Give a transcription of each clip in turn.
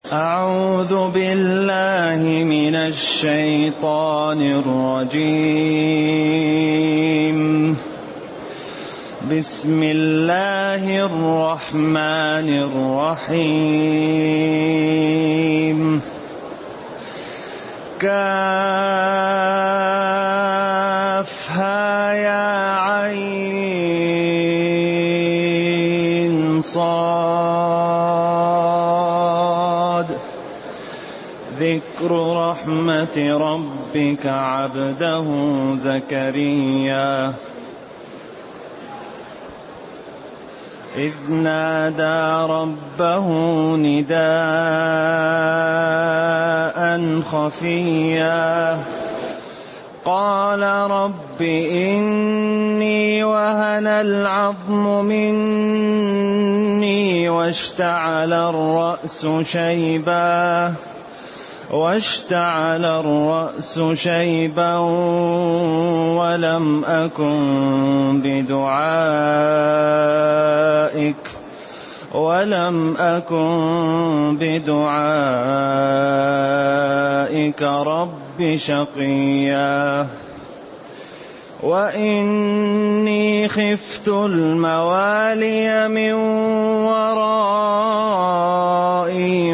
أعوذ بالله من الشيطان الرجيم. بسم الله الرحمن الرحيم. كافها يا عين صاد. ذكر رحمة ربك عبده زكريا إذ نادى ربه نداء خفيا قال رب إني وهن العظم مني واشتعل الرأس شيبا ولم أكن بدعائك رب شقيا. وإني خفت الموالي من ورائي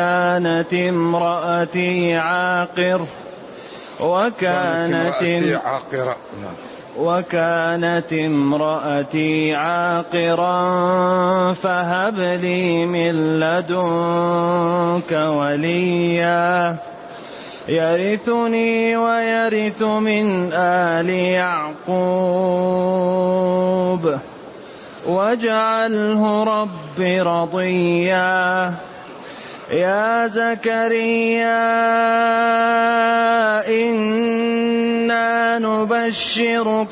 وكانت امرأتي عاقرا فهب لي من لدنك وليا يرثني ويرث من آل يعقوب واجعله رب رضيا. يا زكريا إنا نبشرك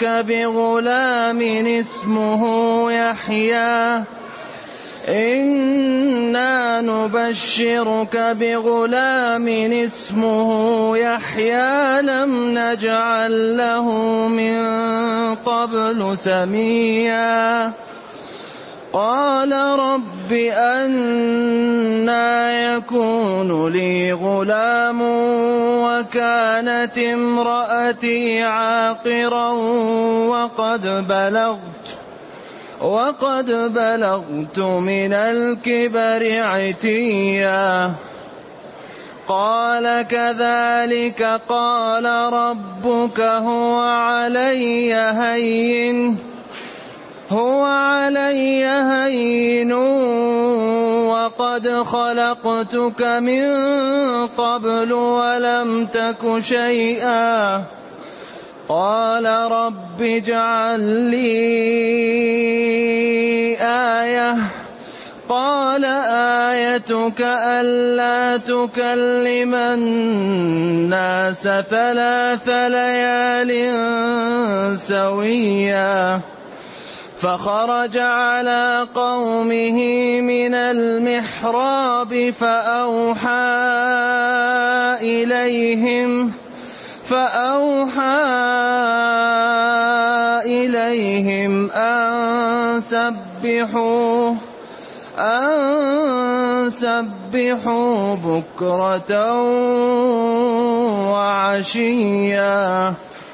بغلام اسمه يحيى لم نجعل له من قبل سميا. قال رب أنى يكون لي غلام وكانت امرأتي عاقرا وقد بلغت من الكبر عتيا. قال كذلك قال ربك هو علي هين وقد خلقتك من قبل ولم تك شيئا. قال رب اجعل لي آية. قال آيتك ألا تكلم الناس 3 ليال سويا. فخرج على قومه من المحراب فأوحى إليهم أن سبحوا بكرة وعشيا.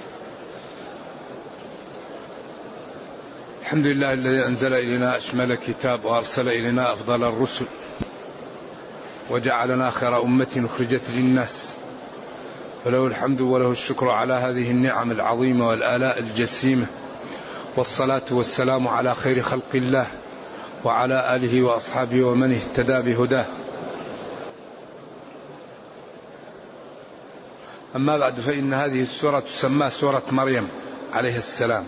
الحمد لله الذي أنزل إلينا أشمل كتاب وأرسل إلينا أفضل الرسل وجعلنا خير أمة أخرجت للناس، فله الحمد وله الشكر على هذه النعم العظيمة والآلاء الجسيمة، والصلاة والسلام على خير خلق الله وعلى آله وأصحابه ومن اهتدى بهداه. أما بعد، فإن هذه السورة تسمى سورة مريم عليه السلام.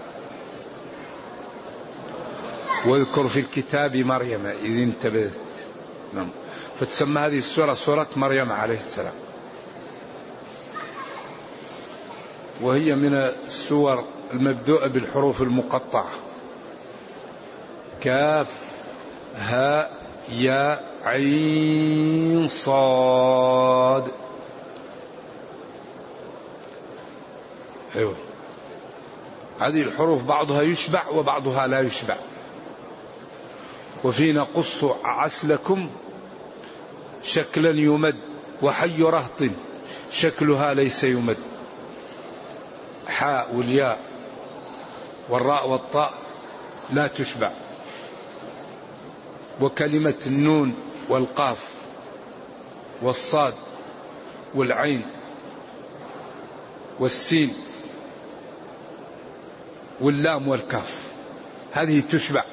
واذكر في الكتاب مريم إذ انتبذت، فتسمى هذه السورة سورة مريم عليه السلام، وهي من السور المبدوءة بالحروف المقطعة: كاف هاء يا عين صاد. أيوة، هذه الحروف بعضها يشبع وبعضها لا يشبع. وفي نقص عسلكم شكلا يمد، وحي رهط شكلها ليس يمد. حاء والياء والراء والطاء لا تشبع. وكلمة النون والقاف والصاد والعين والسين واللام والكاف هذه تشبع.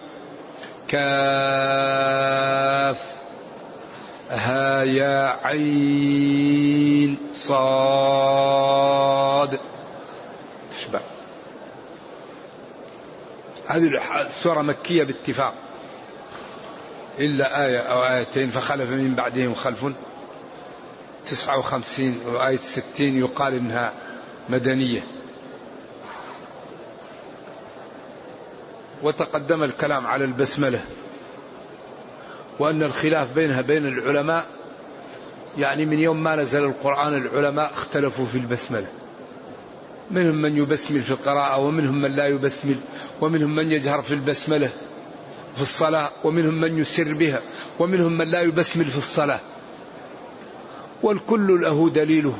كاف ها يا عين صاد تشبع. هذه السورة مكية باتفاق إلا آية أو آيتين، فخلف من بعدهم خلف 59 وآية 60 يقال إنها مدنية. وتقدم الكلام على البسملة وأن الخلاف بينها بين العلماء، يعني من يوم ما نزل القرآن العلماء اختلفوا في البسملة، منهم من يبسمل في القراءة ومنهم من لا يبسمل، ومنهم من يجهر في البسملة في الصلاة ومنهم من يسر بها ومنهم من لا يبسمل في الصلاة، والكل له دليله،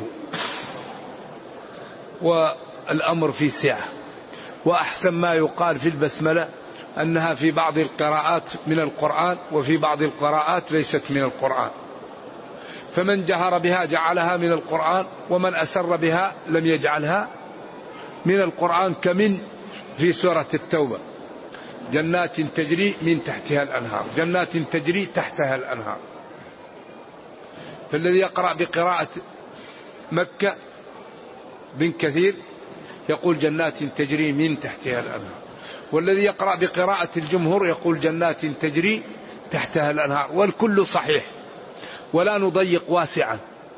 والأمر في سعة. وأحسن ما يقال في البسملة أنها في بعض القراءات من القرآن وفي بعض القراءات ليست من القرآن، فمن جهر بها جعلها من القرآن، ومن أسر بها لم يجعلها من القرآن، كمن في سورة التوبة: جنات تجري من تحتها الأنهار، جنات تجري تحتها الأنهار. فالذي يقرأ بقراءة مكة بن كثير يقول جنات تجري من تحتها الأنهار، والذي يقرأ بقراءة الجمهور يقول جنات تجري تحتها الأنهار، والكل صحيح ولا نضيق واسعا.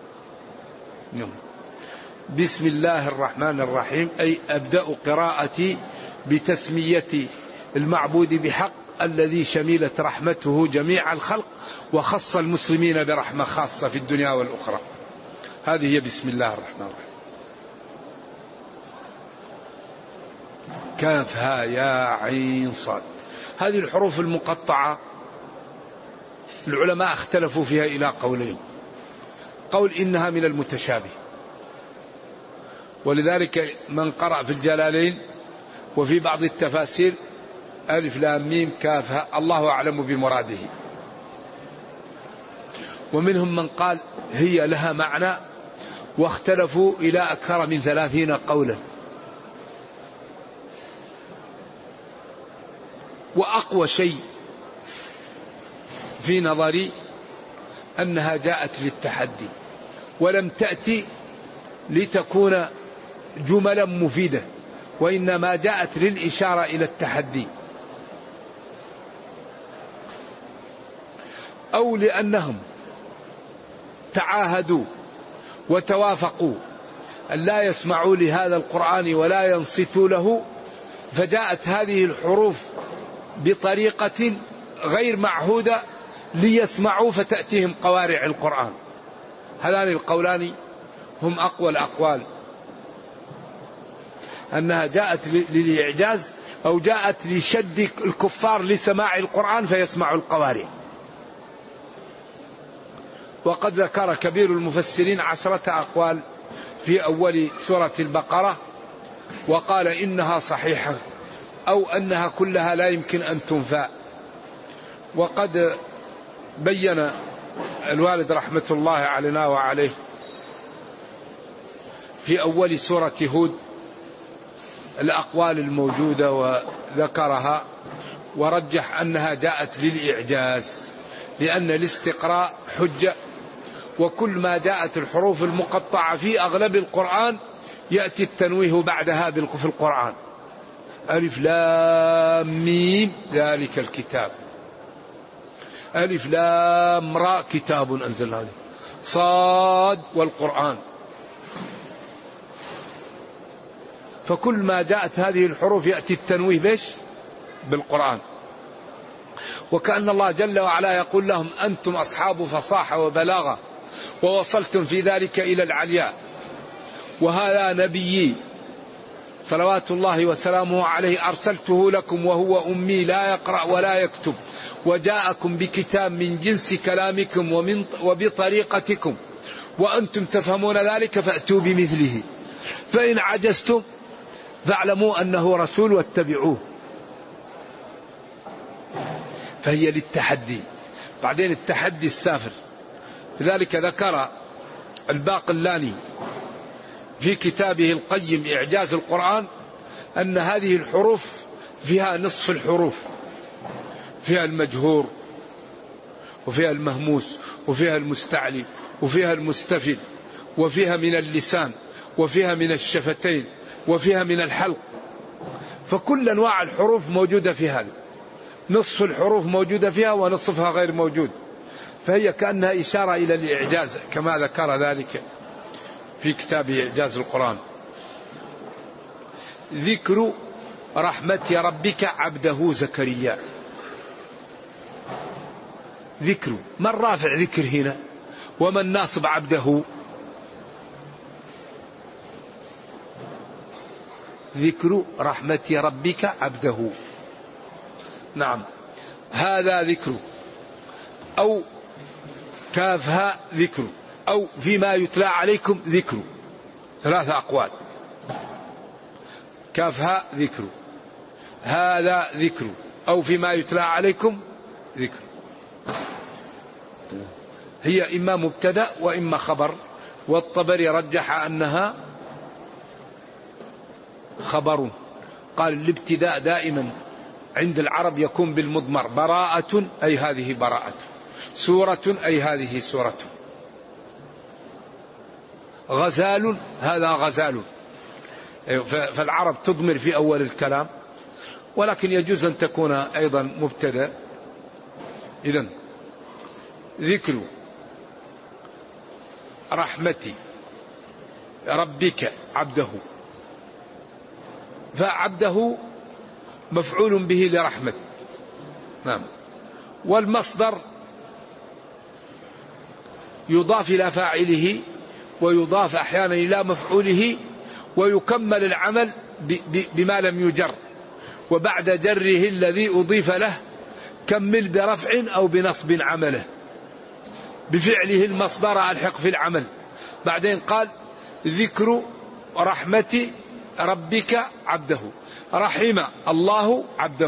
بسم الله الرحمن الرحيم، أي أبدأ قراءتي بتسمية المعبود بحق الذي شملت رحمته جميع الخلق وخص المسلمين برحمة خاصة في الدنيا والأخرى. هذه هي بسم الله الرحمن الرحيم. كاف ها يا عين صاد. هذه الحروف المقطعة العلماء اختلفوا فيها إلى قولين: قول إنها من المتشابه، ولذلك من قرأ في الجلالين وفي بعض التفاسير ألف لام ميم كاف ها الله أعلم بمراده، ومنهم من قال هي لها معنى، واختلفوا إلى أكثر من 30 قولا. وأقوى شيء في نظري أنها جاءت للتحدي ولم تأتي لتكون جملا مفيدة، وإنما جاءت للإشارة إلى التحدي، أو لأنهم تعاهدوا وتوافقوا أن لا يسمعوا لهذا القرآن ولا ينصتوا له، فجاءت هذه الحروف بطريقة غير معهودة ليسمعوا فتأتيهم قوارع القرآن. هذان القولان هم أقوى الأقوال، أنها جاءت للإعجاز أو جاءت لشد الكفار لسماع القرآن فيسمعوا القوارع. وقد ذكر كبير المفسرين 10 أقوال في أول سورة البقرة، وقال إنها صحيحة أو أنها كلها لا يمكن أن تنفى. وقد بين الوالد رحمة الله علينا وعليه في أول سورة هود الأقوال الموجودة وذكرها، ورجح أنها جاءت للإعجاز، لأن الاستقراء حجة، وكل ما جاءت الحروف المقطعة في أغلب القرآن يأتي التنويه بعدها في القرآن: ألف لام ميم ذلك الكتاب، ألف لام را كتاب أنزلناه، صاد والقرآن. فكل ما جاءت هذه الحروف يأتي التنويه بيش بالقرآن، وكأن الله جل وعلا يقول لهم: أنتم أصحاب فصاحة وبلاغة ووصلتم في ذلك إلى العلياء، وهذا نبيي صلوات الله وسلامه عليه أرسلته لكم وهو أمي لا يقرأ ولا يكتب وجاءكم بكتاب من جنس كلامكم وبطريقتكم وأنتم تفهمون ذلك فأتوا بمثله فإن عجزتم فاعلموا أنه رسول واتبعوه. فهي للتحدي. بعدين التحدي السافر. لذلك ذكر الباقلاني في كتابه القيم إعجاز القرآن أن هذه الحروف فيها نصف الحروف، فيها المجهور وفيها المهموس وفيها المستعلي وفيها المستفل وفيها من اللسان وفيها من الشفتين وفيها من الحلق، فكل أنواع الحروف موجودة في هذا، نصف الحروف موجودة فيها ونصفها غير موجود، فهي كأنها إشارة إلى الإعجاز كما ذكر ذلك في كتاب إعجاز القرآن. ذكر رحمة ربك عبده زكريا. ذكر من رافع ذكر هنا ومن ناصب عبده؟ ذكر رحمة ربك عبده. نعم هذا ذكر أو كافها ذكر أو فيما يتلى عليكم ذكر، ثلاثة أقوال. كافها ذكر، هذا ذكر، أو فيما يتلى عليكم ذكر. هي إما مبتدأ وإما خبر، والطبري رجح أنها خبر. قال الابتداء دائما عند العرب يكون بالمضمر، براءة أي هذه براءة، سورة أي هذه سورة، غزال هذا غزال. فالعرب تضمر في أول الكلام، ولكن يجوز أن تكون أيضا مبتدأ. إذن ذكر رحمة ربك عبده، فعبده مفعول به لرحمة. نعم. والمصدر يضاف إلى فاعله ويضاف أحيانا إلى مفعوله، ويكمل العمل بما لم يجر، وبعد جره الذي أضيف له كمل برفع أو بنصب عمله، بفعله المصدر ألحق في العمل. بعدين قال ذكر رحمة ربك عبده، رحم الله عبده،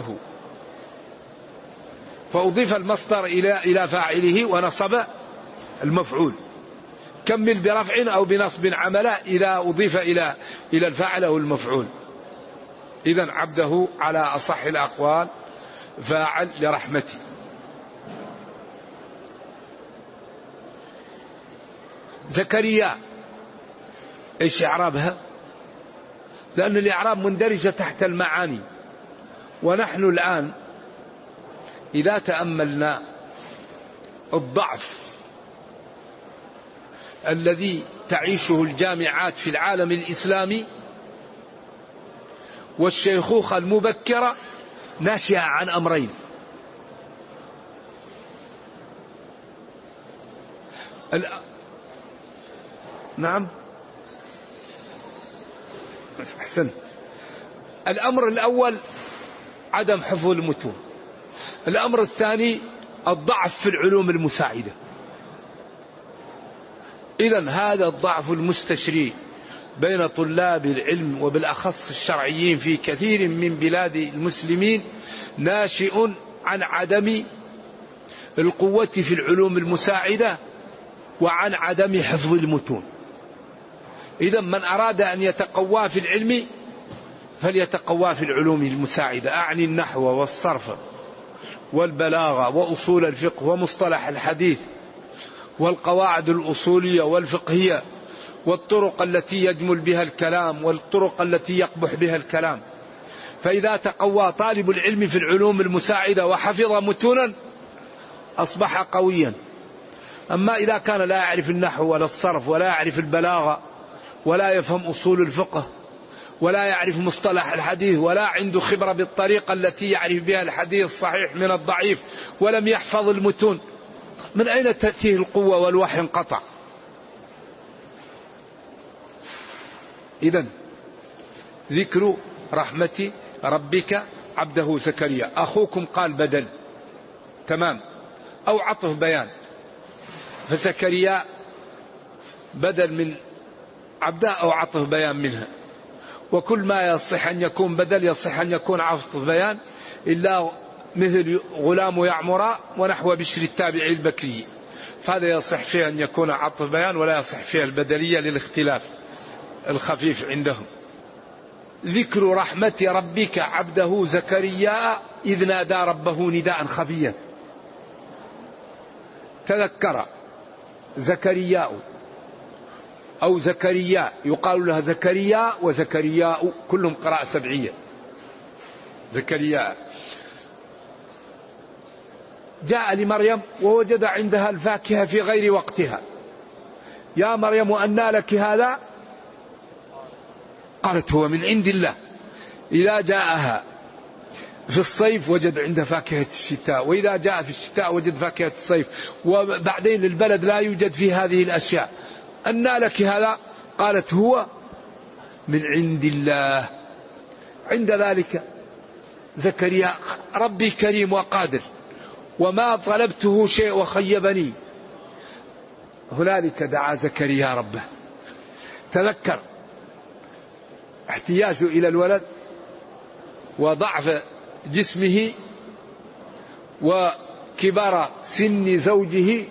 فأضيف المصدر إلى فاعله ونصب المفعول، كمل برفع أو بنصب عمله إذا أضيف إلى الفاعل أو المفعول. إذن عبده على أصح الأقوال فاعل لرحمته. زكريا إيش إعرابها؟ لأن الإعراب مندرجة تحت المعاني، ونحن الآن إذا تأملنا الضعف الذي تعيشه الجامعات في العالم الإسلامي والشيخوخة المبكرة ناشئة عن أمرين: نعم أحسن. الأمر الأول عدم حفظ المتون، الأمر الثاني الضعف في العلوم المساعدة. إذن هذا الضعف المستشري بين طلاب العلم وبالأخص الشرعيين في كثير من بلاد المسلمين ناشئ عن عدم القوة في العلوم المساعدة وعن عدم حفظ المتون. إذن من أراد أن يتقوى في العلم فليتقوى في العلوم المساعدة، أعني النحو والصرف والبلاغة وأصول الفقه ومصطلح الحديث والقواعد الأصولية والفقهية والطرق التي يجمل بها الكلام والطرق التي يقبح بها الكلام. فإذا تقوى طالب العلم في العلوم المساعدة وحفظ متونا أصبح قويا. أما إذا كان لا يعرف النحو ولا الصرف ولا يعرف البلاغة ولا يفهم أصول الفقه ولا يعرف مصطلح الحديث ولا عنده خبرة بالطريقة التي يعرف بها الحديث الصحيح من الضعيف ولم يحفظ المتون، من أين تأتيه القوة والوحي انقطع. إذن ذكر رحمة ربك عبده زكريا. أخوكم قال بدل، تمام، أو عطف بيان، فزكريا بدل من عبده أو عطف بيان منها. وكل ما يصح أن يكون بدل يصح أن يكون عطف بيان، إلا مثل غلام يعمر ونحو بشر التابعي البكري، فهذا يصح فيه أن يكون عطف بيان ولا يصح فيه البدلية للاختلاف الخفيف عندهم. ذكر رحمة ربك عبده زكريا إذ نادى ربه نداء خفيا. تذكر زكرياء أو زكريا، يقال لها زكريا وزكرياء، كلهم قراءة سبعية. زكريا جاء لمريم ووجد عندها الفاكهة في غير وقتها. يا مريم أنى لك هذا؟ قالت هو من عند الله. إذا جاءها في الصيف وجد عندها فاكهة الشتاء، وإذا جاء في الشتاء وجد فاكهة الصيف، وبعدين البلد لا يوجد فيه هذه الأشياء. أنى لك هذا؟ قالت هو من عند الله. عند ذلك زكريا ربي كريم وقادر، وما طلبته شيء وخيبني. هنالك دعا زكريا ربه، تذكر احتياجه إلى الولد وضعف جسمه وكبر سن زوجه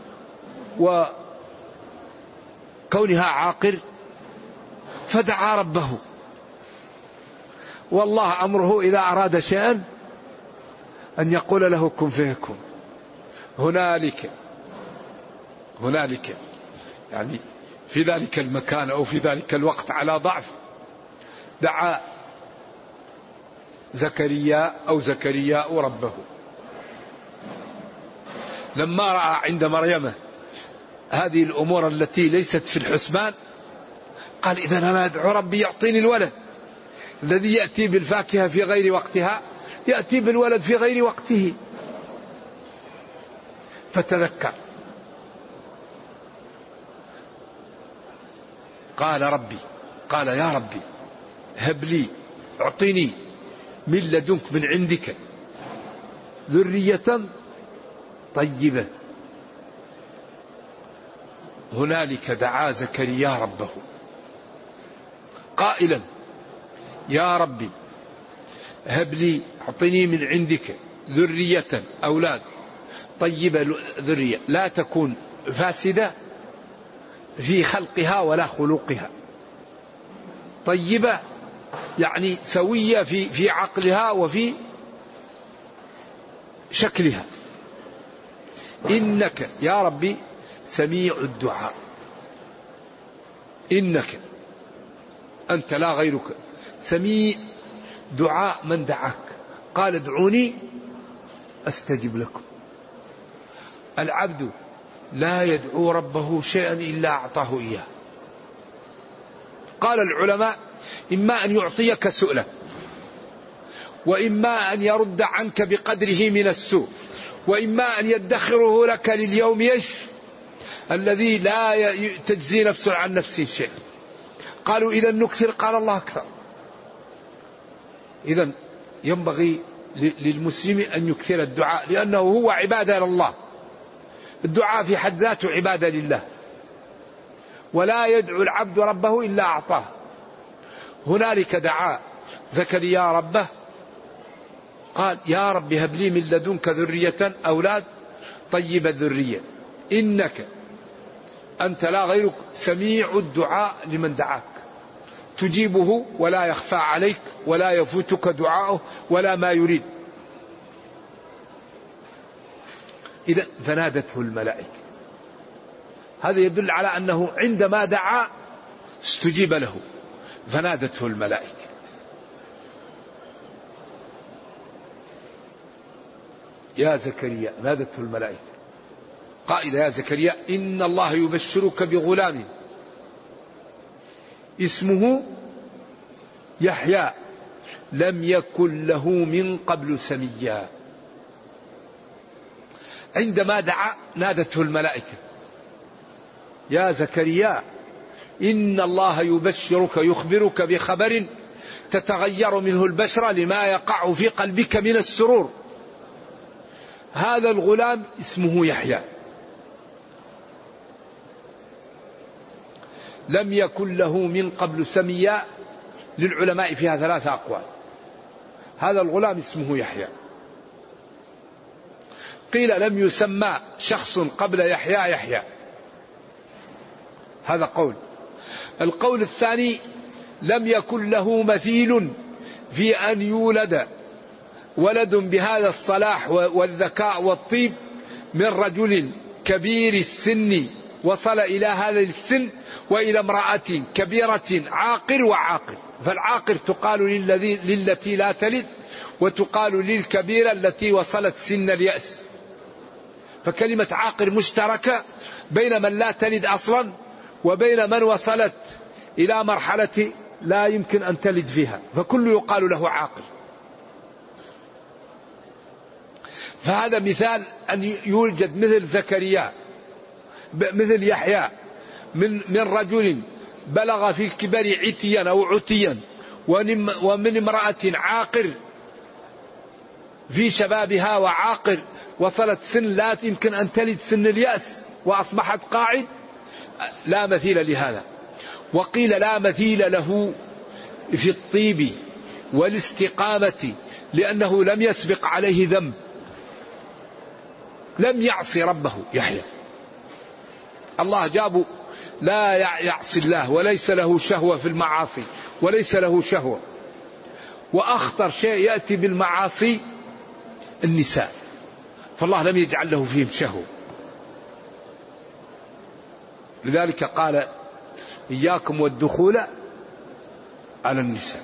وكونها عاقر، فدعا ربه. والله أمره إذا أراد شيئا أن يقول له كن فيكون. هنالك يعني في ذلك المكان أو في ذلك الوقت على ضعف دعا زكريا أو زكرياء ربه. لما رأى عند مريم هذه الأمور التي ليست في الحسبان قال إذا أنا أدعو ربي يعطيني الولد. الذي يأتي بالفاكهة في غير وقتها يأتي بالولد في غير وقته. فتذكر قال يا ربي هب لي، اعطني من لدنك من عندك ذرية طيبة. هنالك دعا زكريا ربه قائلا يا ربي هب لي، اعطني من عندك ذرية، أولاد طيبة، ذرية لا تكون فاسدة في خلقها ولا خلقها، طيبة يعني سوية في عقلها وفي شكلها. إنك يا ربي سميع الدعاء، إنك أنت لا غيرك سميع دعاء من دعاك. قال ادعوني أستجب لكم. العبد لا يدعو ربه شيئا إلا أعطاه إياه. قال العلماء إما أن يعطيك سؤلا، وإما أن يرد عنك بقدره من السوء، وإما أن يدخره لك لليوم الذي لا تجزي نفس عن نفسه شيء. قالوا إذا نكثر، قال الله أكثر. إذا ينبغي للمسلم أن يكثر الدعاء، لأنه هو عبادة لله. الدعاء في حد ذاته عبادة لله، ولا يدعو العبد ربه إلا أعطاه. هنالك دعا زكريا ربه قال يا رب هب لي من لدنك ذرية، أولاد طيب الذرية، إنك أنت لا غيرك سميع الدعاء لمن دعاك، تجيبه ولا يخفى عليك ولا يفوتك دعاؤه ولا ما يريد. إذا فنادته الملائكة. هذا يدل على أنه عندما دعا استجيب له. فنادته الملائكة يا زكريا، نادته الملائكة قائلة يا زكريا إن الله يبشرك بغلام اسمه يحيى لم يكن له من قبل سميا. عندما دعا نادته الملائكة يا زكريا إن الله يبشرك، يخبرك بخبر تتغير منه البشرة لما يقع في قلبك من السرور. هذا الغلام اسمه يحيى، لم يكن له من قبل سميا. للعلماء فيها 3 أقوال. هذا الغلام اسمه يحيى. قيل لم يسمى شخص قبل يحيى، هذا قول. القول الثاني لم يكن له مثيل في أن يولد ولد بهذا الصلاح والذكاء والطيب من رجل كبير السن وصل إلى هذا السن وإلى امرأة كبيرة عاقر وعاقر. فالعاقر تقال للتي لا تلد، وتقال للكبيرة التي وصلت سن اليأس. فكلمة عاقر مشتركة بين من لا تلد أصلا وبين من وصلت إلى مرحلة لا يمكن أن تلد فيها، فكل يقال له عاقر. فهذا مثال أن يوجد مثل زكريا مثل يحيى من رجل بلغ في الكبر عتيا أو عتيا، ومن امرأة عاقر في شبابها وعاقر وصلت سن لا يمكن أن تلد سن اليأس وأصبحت قاعد. لا مثيل لهذا. وقيل لا مثيل له في الطيب والاستقامة، لأنه لم يسبق عليه ذنب، لم يعصي ربه يحيى. الله جابه لا يعصي الله، وليس له شهوة في المعاصي، وليس له شهوة. وأخطر شيء يأتي بالمعاصي النساء، فالله لم يجعل له فيهم شهوة. لذلك قال إياكم والدخول على النساء،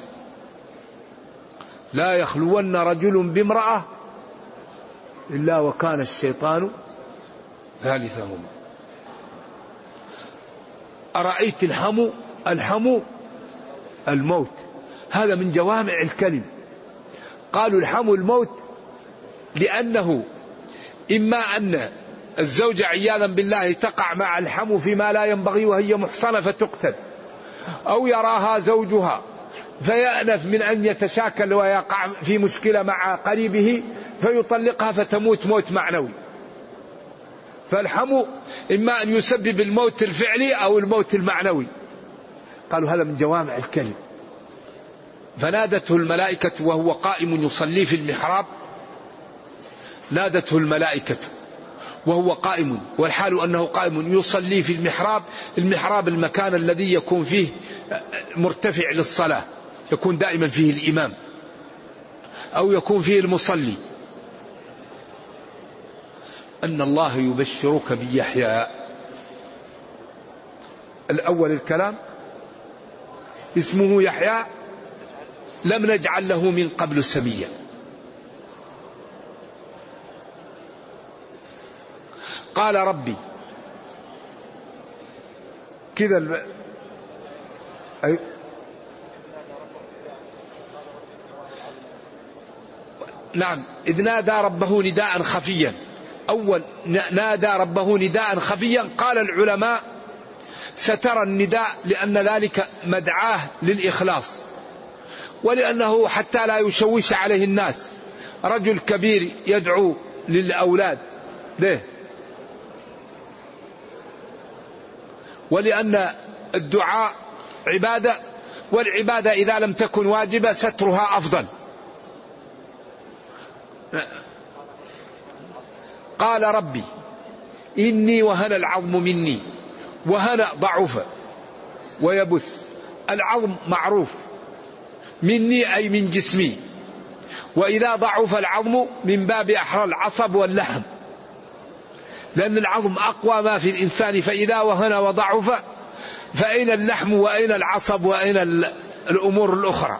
لا يخلون رجل بامرأة إلا وكان الشيطان ثالثهما. أرأيت الحمو الموت، هذا من جوامع الكلم. قالوا الحمو الموت لأنه إما أن الزوجة عياذا بالله تقع مع الحمو فيما لا ينبغي وهي محصنة فتقتل، أو يراها زوجها فيأنف من أن يتشاكل ويقع في مشكلة مع قريبه فيطلقها فتموت موت معنوي. فالحمو إما أن يسبب الموت الفعلي أو الموت المعنوي. قالوا هذا من جوامع الكلم. فنادته الملائكة وهو قائم يصلي في المحراب، نادته الملائكة وهو قائم، والحال أنه قائم يصلي في المحراب. المحراب المكان الذي يكون فيه مرتفع للصلاة، يكون دائما فيه الإمام أو يكون فيه المصلي. أن الله يبشرك بيحيى. الأول الكلام اسمه يحيى، لم نجعل له من قبل سميا. قال ربي كذا نعم، إذ نادى ربه نداء خفيا. أول نادى ربه نداء خفيا. قال العلماء ستر النداء لأن ذلك مدعاه للإخلاص، ولأنه حتى لا يشوش عليه الناس. رجل كبير يدعو للأولاد ليه؟ ولأن الدعاء عبادة، والعبادة إذا لم تكن واجبة سترها أفضل. قال ربي إني وهن العظم مني، وهن ضعف ويبث. العظم معروف، مني أي من جسمي، وإذا ضعف العظم من باب أحرى العصب واللحم، لأن العظم أقوى ما في الإنسان، فإذا وهن وضعف فأين اللحم وأين العصب وأين الأمور الأخرى؟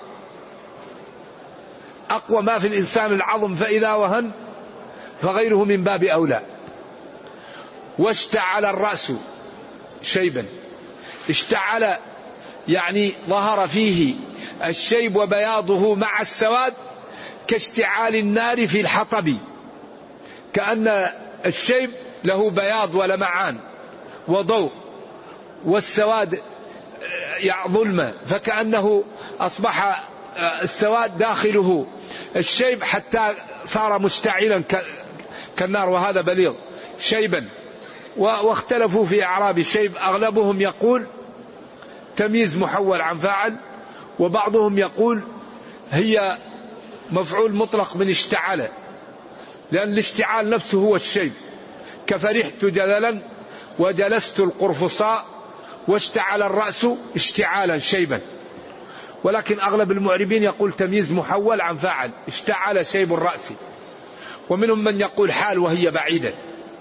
أقوى ما في الإنسان العظم، فإذا وهن فغيره من باب أولى. واشتعل الرأس شيبا، اشتعل يعني ظهر فيه الشيب وبياضه مع السواد كاشتعال النار في الحطب، كأن الشيب له بياض ولمعان وضوء، والسواد ظلمة، فكأنه أصبح السواد داخله الشيب حتى صار مشتعلا كالنار، وهذا بليغ شيبا. واختلفوا في إعراب الشيب، أغلبهم يقول تمييز محول عن فاعل، وبعضهم يقول هي مفعول مطلق من اشتعل، لأن الاشتعال نفسه هو الشيب، كفرحت جللا وجلست القرفصاء واشتعل الرأس اشتعالا شيبا. ولكن أغلب المعربين يقول تمييز محول عن فاعل، اشتعل شيب الرأس. ومنهم من يقول حال وهي بعيدة.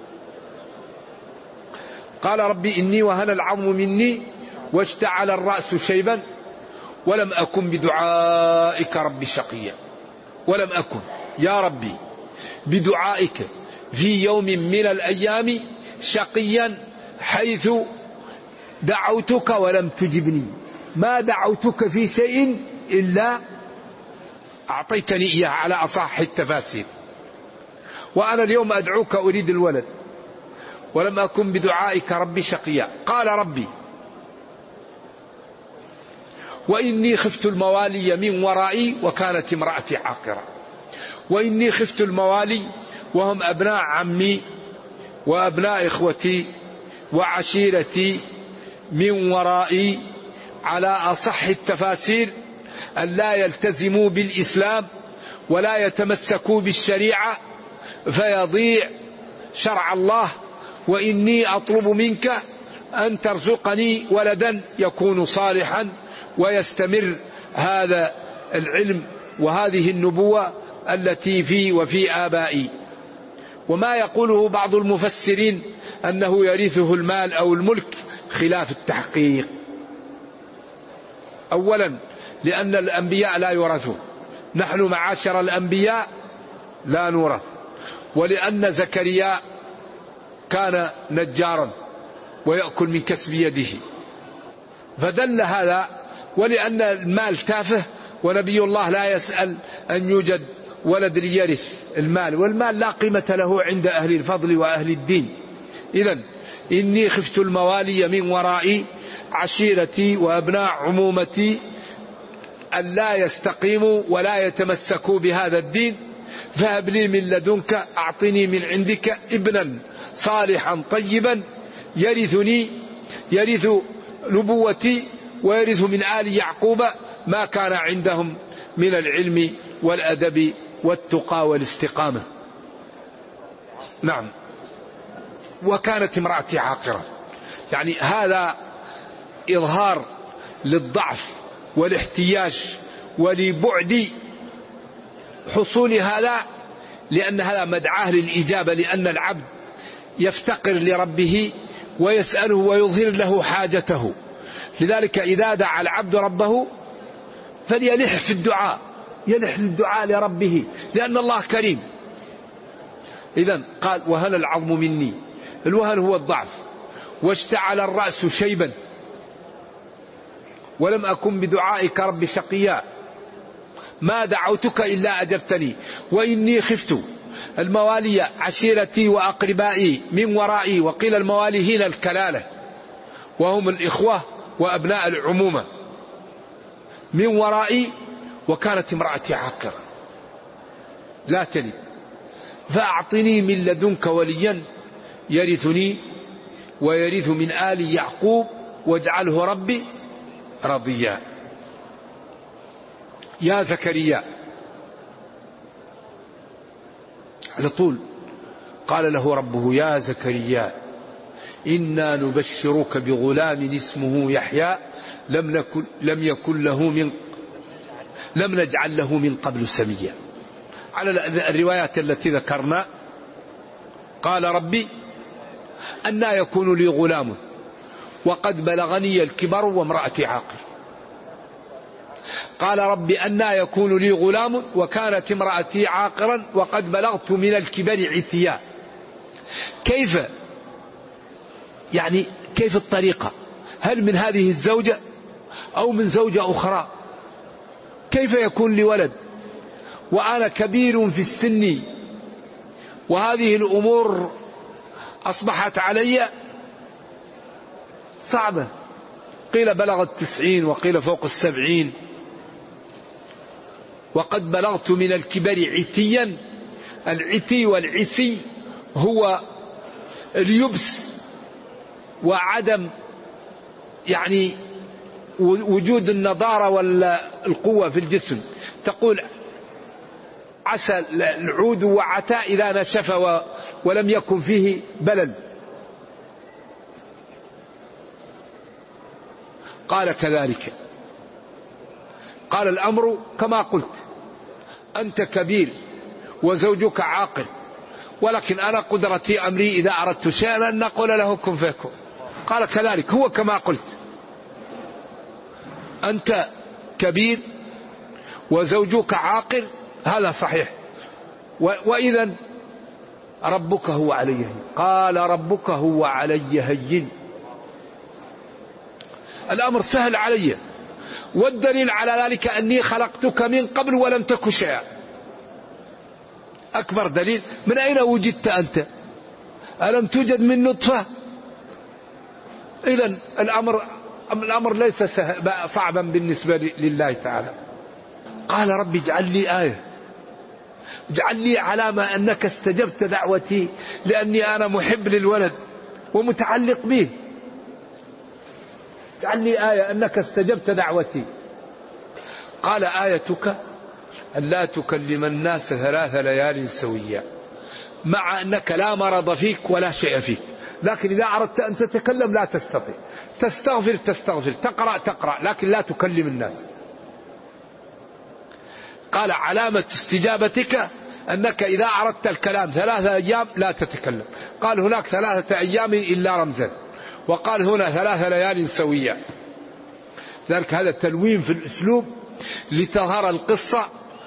قال ربي إني وهن العظم مني واشتعل الرأس شيبا ولم أكن بدعائك ربي شقيا. ولم أكن يا ربي بدعائك في يوم من الأيام شقيا، حيث دعوتك ولم تجبني. ما دعوتك في شيء إلا أعطيتني إياه على أصح التفاسير، وأنا اليوم أدعوك أريد الولد، ولم أكن بدعائك ربي شقيا. قال ربي وإني خفت الموالي من ورائي وكانت امرأتي عاقرة. وإني خفت الموالي وهم أبناء عمي وأبناء إخوتي وعشيرتي من ورائي، على أصح التفاسير أن لا يلتزموا بالإسلام ولا يتمسكوا بالشريعة فيضيع شرع الله. وإني أطلب منك أن ترزقني ولدا يكون صالحا ويستمر هذا العلم وهذه النبوة التي في وفي آبائي. وما يقوله بعض المفسرين أنه يرثه المال أو الملك خلاف التحقيق. أولا لأن الأنبياء لا يورثون، نحن معاشر الأنبياء لا نورث. ولأن زكريا كان نجارا ويأكل من كسب يده فدل هذا. ولأن المال تافه، ونبي الله لا يسأل أن يوجد ولد ليرث المال، والمال لا قيمة له عند أهل الفضل وأهل الدين. إذن إني خفت الموالي من ورائي عشيرتي وأبناء عمومتي أن لا يستقيموا ولا يتمسكوا بهذا الدين، فهب لي من لدنك، أعطني من عندك ابنا صالحا طيبا يرثني، يرث نبوتي ويرث من آل يعقوب ما كان عندهم من العلم والأدب والتقى والاستقامة. نعم. وكانت امرأتي عاقرة، يعني هذا إظهار للضعف والاحتياج ولبعد حصول هذا، لأن هذا مدعاه للإجابة، لأن العبد يفتقر لربه ويسأله ويظهر له حاجته. لذلك إذا دعا العبد ربه فليلح في الدعاء، يلح للدعاء لربه، لأن الله كريم. إذن قال وهن العظم مني، الوهن هو الضعف، واشتعل الرأس شيبا ولم أكن بدعائك رب شقيا، ما دعوتك إلا أجبتني. وإني خفت الموالي عشيرتي وأقربائي من ورائي، وقيل الموالي هنا الكلالة وهم الإخوة وأبناء العمومة من ورائي، وكانت امرأتي عاقرة لا تلد، فأعطني من لدنك وليا يرثني ويرث من آل يعقوب واجعله ربي رضيا. يا زكريا، على طول قال له ربه يا زكريا إنا نبشرك بغلام اسمه يحيى لم نجعل له من قبل سميا. على الروايات التي ذكرنا قال ربي أنى يكون لي غلام وقد بلغني الكبر وامرأتي عاقر. قال ربي أنى يكون لي غلام وكانت امرأتي عاقرا وقد بلغت من الكبر عتيا. كيف يعني كيف الطريقة؟ هل من هذه الزوجة أو من زوجة أخرى؟ كيف يكون لي ولد وأنا كبير في السن وهذه الأمور أصبحت علي صعبة؟ قيل بلغت 90 وقيل فوق 70. وقد بلغت من الكبر عتيا. العتي والعسي هو اليبس وعدم يعني وجود النضارة والقوة في الجسم. تقول عسى العود وعتى إذا نشف ولم يكن فيه بلل. قال كذلك. قال الأمر كما قلت، أنت كبير وزوجك عاقل، ولكن أنا قدرتي أمري إذا أردت شيئا أن نقول له كن فيكون. قال كذلك، هو كما قلت، أنت كبير وزوجك عاقل، هذا صحيح. وإذا ربك هو علي هين. قال ربك هو علي هين، الأمر سهل علي، والدليل على ذلك أني خلقتك من قبل ولم تك شيئا. أكبر دليل، من أين وجدت أنت؟ ألم توجد من نطفة؟ إذن الأمر ليس صعبا بالنسبة لله تعالى. قال رب اجعل لي آية، اجعل لي علامة أنك استجبت دعوتي، لأني أنا محب للولد ومتعلق به. اجعل لي آية أنك استجبت دعوتي. قال آيتك أن لا تكلم الناس 3 ليال سويا، مع أنك لا مرض فيك ولا شيء فيك، لكن إذا أردت أن تتكلم لا تستطيع. تستغفر، تقرأ، لكن لا تكلم الناس. قال علامة استجابتك أنك إذا أردت الكلام 3 أيام لا تتكلم. قال هناك 3 أيام إلا رمزا، وقال هنا 3 ليال سويا. ذلك هذا التلوين في الأسلوب لتظهر القصة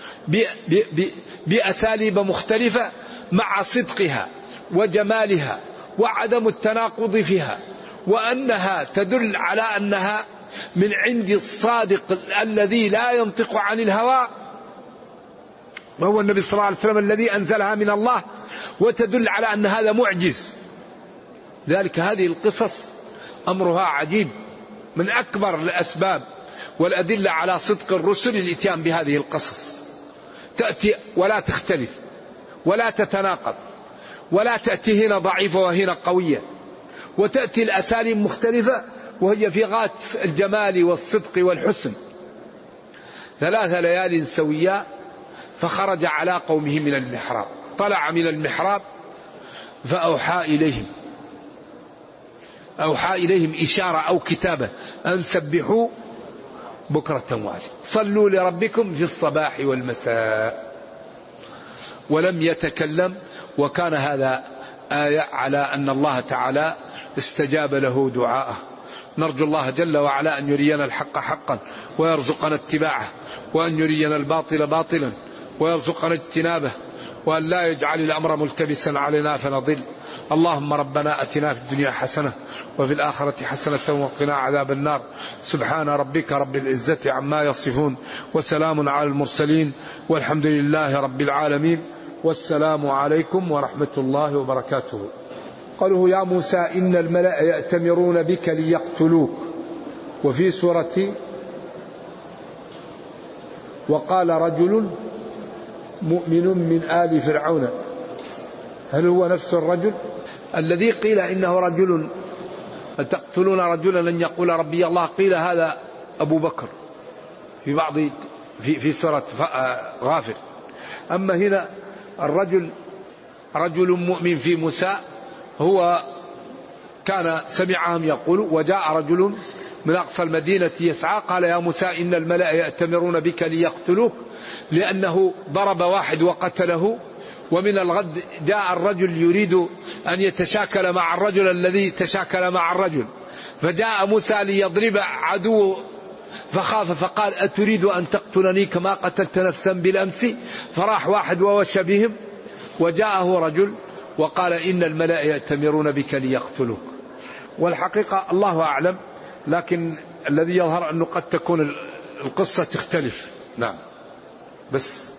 بأساليب مختلفة مع صدقها وجمالها وعدم التناقض فيها، وأنها تدل على أنها من عند الصادق الذي لا ينطق عن الهوى، وهو النبي صلى الله عليه وسلم الذي أنزلها من الله، وتدل على أن هذا معجز. ذلك هذه القصص أمرها عجيب، من أكبر الأسباب والأدلة على صدق الرسل الإتيان بهذه القصص. تأتي ولا تختلف ولا تتناقض، ولا تأتي هنا ضعيفة وهنا قوية، وتأتي الأساليب مختلفة وهي في غاية الجمال والصدق والحسن. 3 ليال سويا فخرج على قومه من المحراب. طلع من المحراب فأوحى إليهم إشارة أو كتابة أن سبحوا بكرة وعشيا، صلوا لربكم في الصباح والمساء. ولم يتكلم، وكان هذا آية على أن الله تعالى استجاب له دعاءه. نرجو الله جل وعلا أن يرينا الحق حقا ويرزقنا اتباعه، وأن يرينا الباطل باطلا ويرزقنا اجتنابه، وأن لا يجعل الأمر ملتبسا علينا فنضل. اللهم ربنا أتنا في الدنيا حسنة وفي الآخرة حسنة وقنا عذاب النار. سبحان ربك رب العزة عما يصفون، وسلام على المرسلين، والحمد لله رب العالمين، والسلام عليكم ورحمة الله وبركاته. قالوا يا موسى إن الملأ يأتمرون بك ليقتلوك. وفي سورة وقال رجل مؤمن من آل فرعون. هل هو نفس الرجل الذي قيل إنه رجل تقتلون رجلا أن يقول ربي الله؟ قيل هذا أبو بكر في بعض في سورة غافر. أما هنا الرجل رجل مؤمن في موسى، هو كان سمعهم يقول وجاء رجل من أقصى المدينة يسعى قال يا موسى إن الملأ يأتمرون بك ليقتلوك، لأنه ضرب واحد وقتله، ومن الغد جاء الرجل يريد أن يتشاكل مع الرجل الذي تشاكل مع الرجل، فجاء موسى ليضرب عدو فخاف فقال أتريد أن تقتلني كما قتلت نفسا بالأمس؟ فراح واحد ووشى بهم، وجاءه رجل وقال إن الملأ يأتمرون بك ليقتلوك. والحقيقة الله أعلم، لكن الذي يظهر أنه قد تكون القصة تختلف. نعم بس